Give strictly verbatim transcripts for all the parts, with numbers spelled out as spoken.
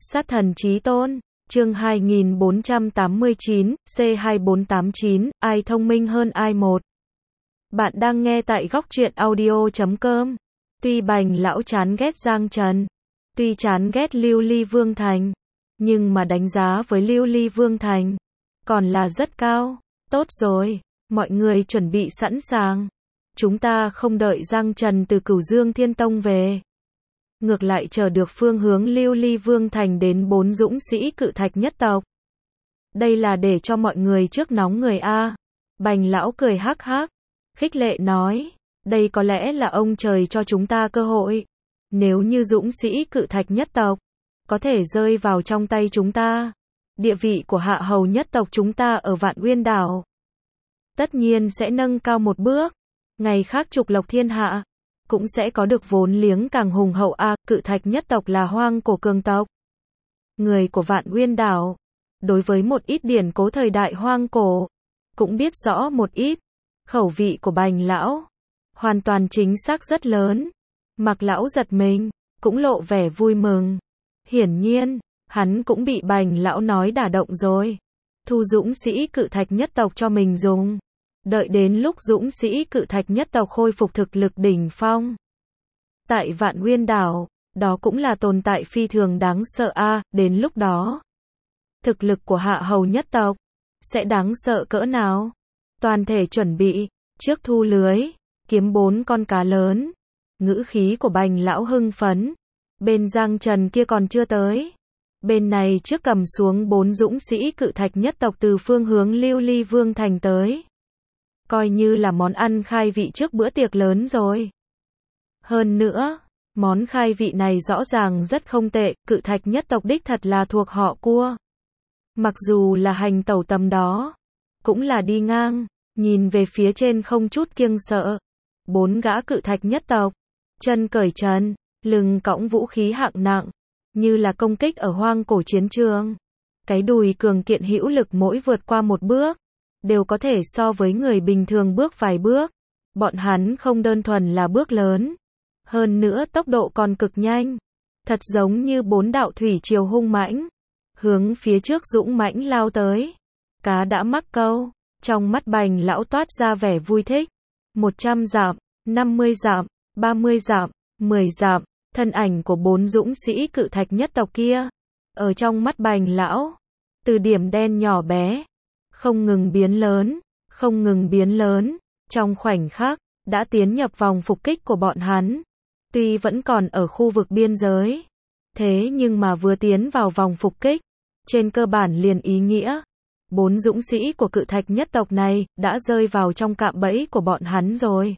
Sát thần chí tôn, chương hai nghìn bốn trăm tám mươi chín, C hai bốn tám chín, ai thông minh hơn ai một. Bạn đang nghe tại góc truyện audio chấm com. Tuy Bành lão chán ghét Giang Trần, tuy chán ghét Lưu Ly Vương Thành, nhưng mà đánh giá với Lưu Ly Vương Thành còn là rất cao. Tốt rồi, mọi người chuẩn bị sẵn sàng. Chúng ta không đợi Giang Trần từ Cửu Dương Thiên Tông về, ngược lại chờ được phương hướng Lưu Ly Vương Thành đến bốn dũng sĩ Cự Thạch nhất tộc. Đây là để cho mọi người trước nóng người a. Bành lão cười hắc hắc, khích lệ nói, đây có lẽ là ông trời cho chúng ta cơ hội. Nếu như dũng sĩ Cự Thạch nhất tộc có thể rơi vào trong tay chúng ta, địa vị của hạ hầu nhất tộc chúng ta ở Vạn Uyên đảo tất nhiên sẽ nâng cao một bước, ngày khác trục lộc thiên hạ cũng sẽ có được vốn liếng càng hùng hậu a. Cự Thạch nhất tộc là hoang cổ cường tộc, người của Vạn Uyên đảo đối với một ít điển cố thời đại hoang cổ cũng biết rõ một ít. Khẩu vị của Bành lão hoàn toàn chính xác rất lớn. Mặc lão giật mình, cũng lộ vẻ vui mừng. Hiển nhiên, hắn cũng bị Bành lão nói đả động rồi. Thu dũng sĩ Cự Thạch nhất tộc cho mình dùng. Đợi đến lúc dũng sĩ Cự Thạch nhất tộc khôi phục thực lực đỉnh phong tại Vạn Uyên đảo, đó cũng là tồn tại phi thường đáng sợ a. Đến lúc đó, thực lực của hạ hầu nhất tộc sẽ đáng sợ cỡ nào? Toàn thể chuẩn bị, trước thu lưới, kiếm bốn con cá lớn. Ngữ khí của Bành lão hưng phấn. Bên Giang Trần kia còn chưa tới, bên này trước cầm xuống bốn dũng sĩ Cự Thạch nhất tộc từ phương hướng Lưu Ly Vương Thành tới, coi như là món ăn khai vị trước bữa tiệc lớn rồi. Hơn nữa, món khai vị này rõ ràng rất không tệ. Cự Thạch nhất tộc đích thật là thuộc họ Cua, mặc dù là hành tẩu tầm đó, cũng là đi ngang, nhìn về phía trên không chút kiêng sợ. Bốn gã Cự Thạch nhất tộc, chân cởi trần, lưng cõng vũ khí hạng nặng, như là công kích ở hoang cổ chiến trường. Cái đùi cường kiện hữu lực mỗi vượt qua một bước, đều có thể so với người bình thường bước vài bước. Bọn hắn không đơn thuần là bước lớn, hơn nữa tốc độ còn cực nhanh, thật giống như bốn đạo thủy triều hung mãnh, hướng phía trước dũng mãnh lao tới. Cá đã mắc câu, trong mắt Bành lão toát ra vẻ vui thích. một trăm dặm, năm mươi dặm, ba mươi dặm, mười dặm, thân ảnh của bốn dũng sĩ Cự Thạch nhất tộc kia, ở trong mắt Bành lão, từ điểm đen nhỏ bé, không ngừng biến lớn, không ngừng biến lớn, trong khoảnh khắc, đã tiến nhập vòng phục kích của bọn hắn. Tuy vẫn còn ở khu vực biên giới, thế nhưng mà vừa tiến vào vòng phục kích, trên cơ bản liền ý nghĩa, bốn dũng sĩ của Cự Thạch nhất tộc này, đã rơi vào trong cạm bẫy của bọn hắn rồi.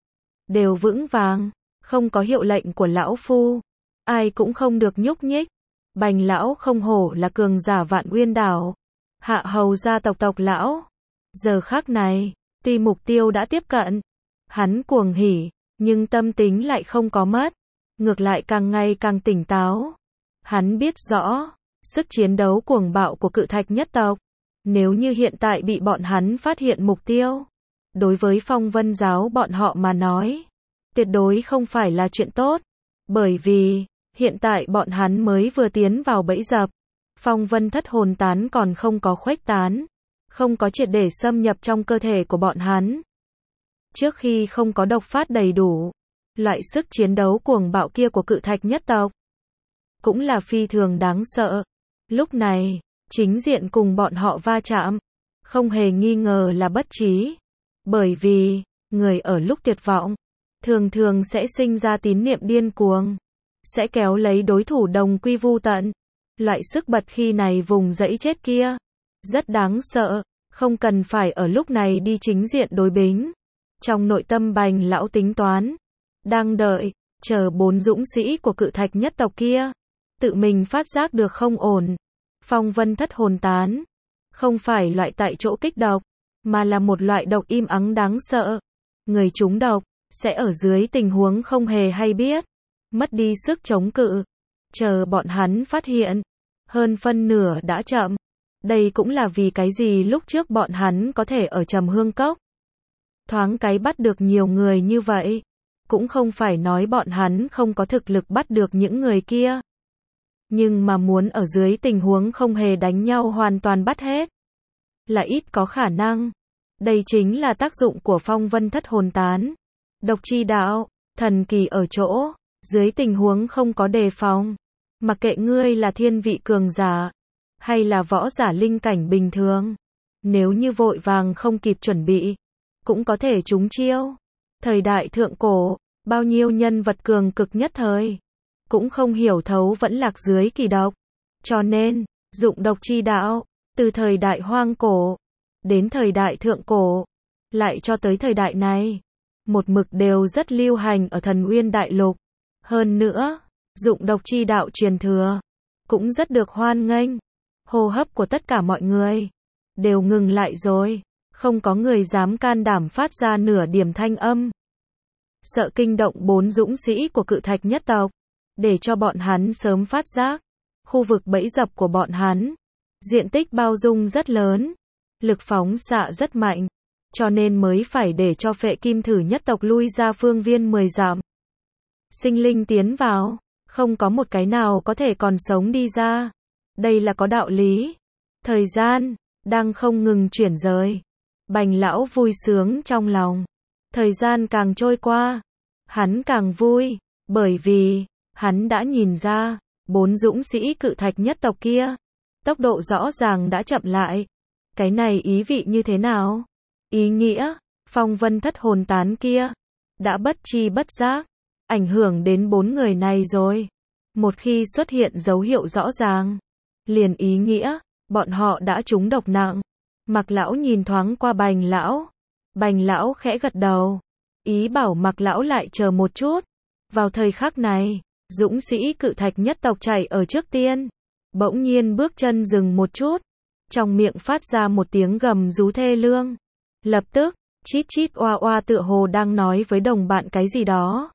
Đều vững vàng, không có hiệu lệnh của lão phu, ai cũng không được nhúc nhích. Bành lão không hổ là cường giả Vạn Uyên đảo, hạ hầu gia tộc tộc lão. Giờ khắc này, tuy mục tiêu đã tiếp cận, hắn cuồng hỉ, nhưng tâm tính lại không có mất, ngược lại càng ngày càng tỉnh táo. Hắn biết rõ, sức chiến đấu cuồng bạo của Cự Thạch nhất tộc, nếu như hiện tại bị bọn hắn phát hiện mục tiêu, đối với Phong Vân giáo bọn họ mà nói, tuyệt đối không phải là chuyện tốt. Bởi vì, hiện tại bọn hắn mới vừa tiến vào bẫy dập, Phong Vân thất hồn tán còn không có khuếch tán, không có triệt để xâm nhập trong cơ thể của bọn hắn. Trước khi không có độc phát đầy đủ, loại sức chiến đấu cuồng bạo kia của Cự Thạch nhất tộc cũng là phi thường đáng sợ. Lúc này, chính diện cùng bọn họ va chạm, không hề nghi ngờ là bất trí. Bởi vì, người ở lúc tuyệt vọng, thường thường sẽ sinh ra tín niệm điên cuồng, sẽ kéo lấy đối thủ đồng quy vu tận. Loại sức bật khi này vùng dẫy chết kia, rất đáng sợ, không cần phải ở lúc này đi chính diện đối bính. Trong nội tâm Bành lão tính toán, đang đợi, chờ bốn dũng sĩ của Cự Thạch nhất tộc kia, tự mình phát giác được không ổn. Phong Vân thất hồn tán, không phải loại tại chỗ kích độc, mà là một loại độc im ắng đáng sợ. Người trúng độc, sẽ ở dưới tình huống không hề hay biết, mất đi sức chống cự. Chờ bọn hắn phát hiện, hơn phân nửa đã chậm. Đây cũng là vì cái gì lúc trước bọn hắn có thể ở Trầm Hương Cốc thoáng cái bắt được nhiều người như vậy. Cũng không phải nói bọn hắn không có thực lực bắt được những người kia, Nhưng mà muốn ở dưới tình huống không hề đánh nhau hoàn toàn bắt hết, là ít có khả năng. Đây chính là tác dụng của phong vân thất hồn tán. Độc chi đạo, thần kỳ ở chỗ, dưới tình huống không có đề phòng, mặc kệ ngươi là thiên vị cường giả, hay là võ giả linh cảnh bình thường, nếu như vội vàng không kịp chuẩn bị, cũng có thể trúng chiêu. Thời đại thượng cổ, bao nhiêu nhân vật cường cực nhất thời, cũng không hiểu thấu vẫn lạc dưới kỳ độc. Cho nên, dụng độc chi đạo, từ thời đại hoang cổ, đến thời đại thượng cổ, lại cho tới thời đại này, một mực đều rất lưu hành ở Thần Uyên Đại Lục. Hơn nữa, dụng độc chi đạo truyền thừa, cũng rất được hoan nghênh. Hô hấp của tất cả mọi người đều ngừng lại rồi, không có người dám can đảm phát ra nửa điểm thanh âm. Sợ kinh động bốn dũng sĩ của Cự Thạch nhất tộc, để cho bọn hắn sớm phát giác. Khu vực bẫy dập của bọn hắn, diện tích bao dung rất lớn, lực phóng xạ rất mạnh, cho nên mới phải để cho Phệ Kim Thử nhất tộc lui ra phương viên mười dặm. Sinh linh tiến vào, không có một cái nào có thể còn sống đi ra. Đây là có đạo lý. Thời gian đang không ngừng chuyển rời. Bành lão vui sướng trong lòng. Thời gian càng trôi qua, hắn càng vui, bởi vì hắn đã nhìn ra, bốn dũng sĩ Cự Thạch nhất tộc kia, tốc độ rõ ràng đã chậm lại. Cái này ý vị như thế nào? Ý nghĩa, phong vân thất hồn tán kia, đã bất chi bất giác, ảnh hưởng đến bốn người này rồi. Một khi xuất hiện dấu hiệu rõ ràng, liền ý nghĩa, bọn họ đã trúng độc nặng. Mạc lão nhìn thoáng qua Bành lão. Bành lão khẽ gật đầu, ý bảo Mạc lão lại chờ một chút. Vào thời khắc này, dũng sĩ Cự Thạch nhất tộc chạy ở trước tiên, bỗng nhiên bước chân dừng một chút, trong miệng phát ra một tiếng gầm rú thê lương. Lập tức, chít chít oa oa tựa hồ đang nói với đồng bạn cái gì đó.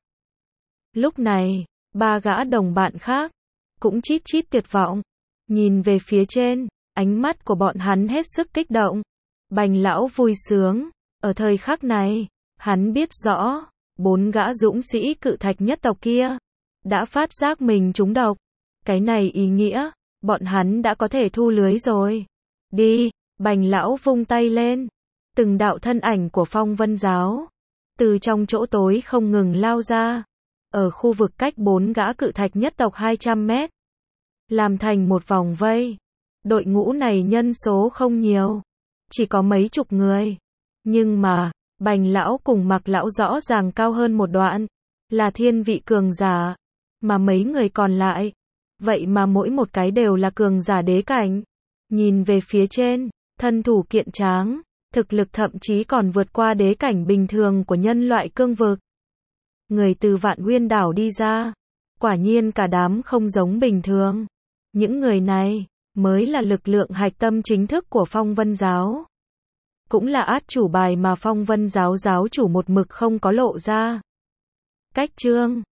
Lúc này, ba gã đồng bạn khác cũng chít chít tuyệt vọng, nhìn về phía trên, ánh mắt của bọn hắn hết sức kích động. Bành lão vui sướng, ở thời khắc này, hắn biết rõ, bốn gã dũng sĩ Cự Thạch nhất tộc kia đã phát giác mình trúng độc. Cái này ý nghĩa, bọn hắn đã có thể thu lưới rồi. Đi, Bành lão vung tay lên, từng đạo thân ảnh của Phong Vân giáo từ trong chỗ tối không ngừng lao ra, ở khu vực cách bốn gã Cự Thạch nhất tộc hai trăm mét, làm thành một vòng vây. Đội ngũ này nhân số không nhiều, chỉ có mấy chục người, nhưng mà Bành lão cùng Mạc lão rõ ràng cao hơn một đoạn, là thiên vị cường giả, mà mấy người còn lại, vậy mà mỗi một cái đều là cường giả đế cảnh. Nhìn về phía trên, thân thủ kiện tráng, thực lực thậm chí còn vượt qua đế cảnh bình thường của nhân loại cương vực. Người từ Vạn Uyên đảo đi ra, quả nhiên cả đám không giống bình thường. Những người này mới là lực lượng hạch tâm chính thức của Phong Vân giáo, cũng là át chủ bài mà Phong Vân giáo giáo chủ một mực không có lộ ra. Cách chương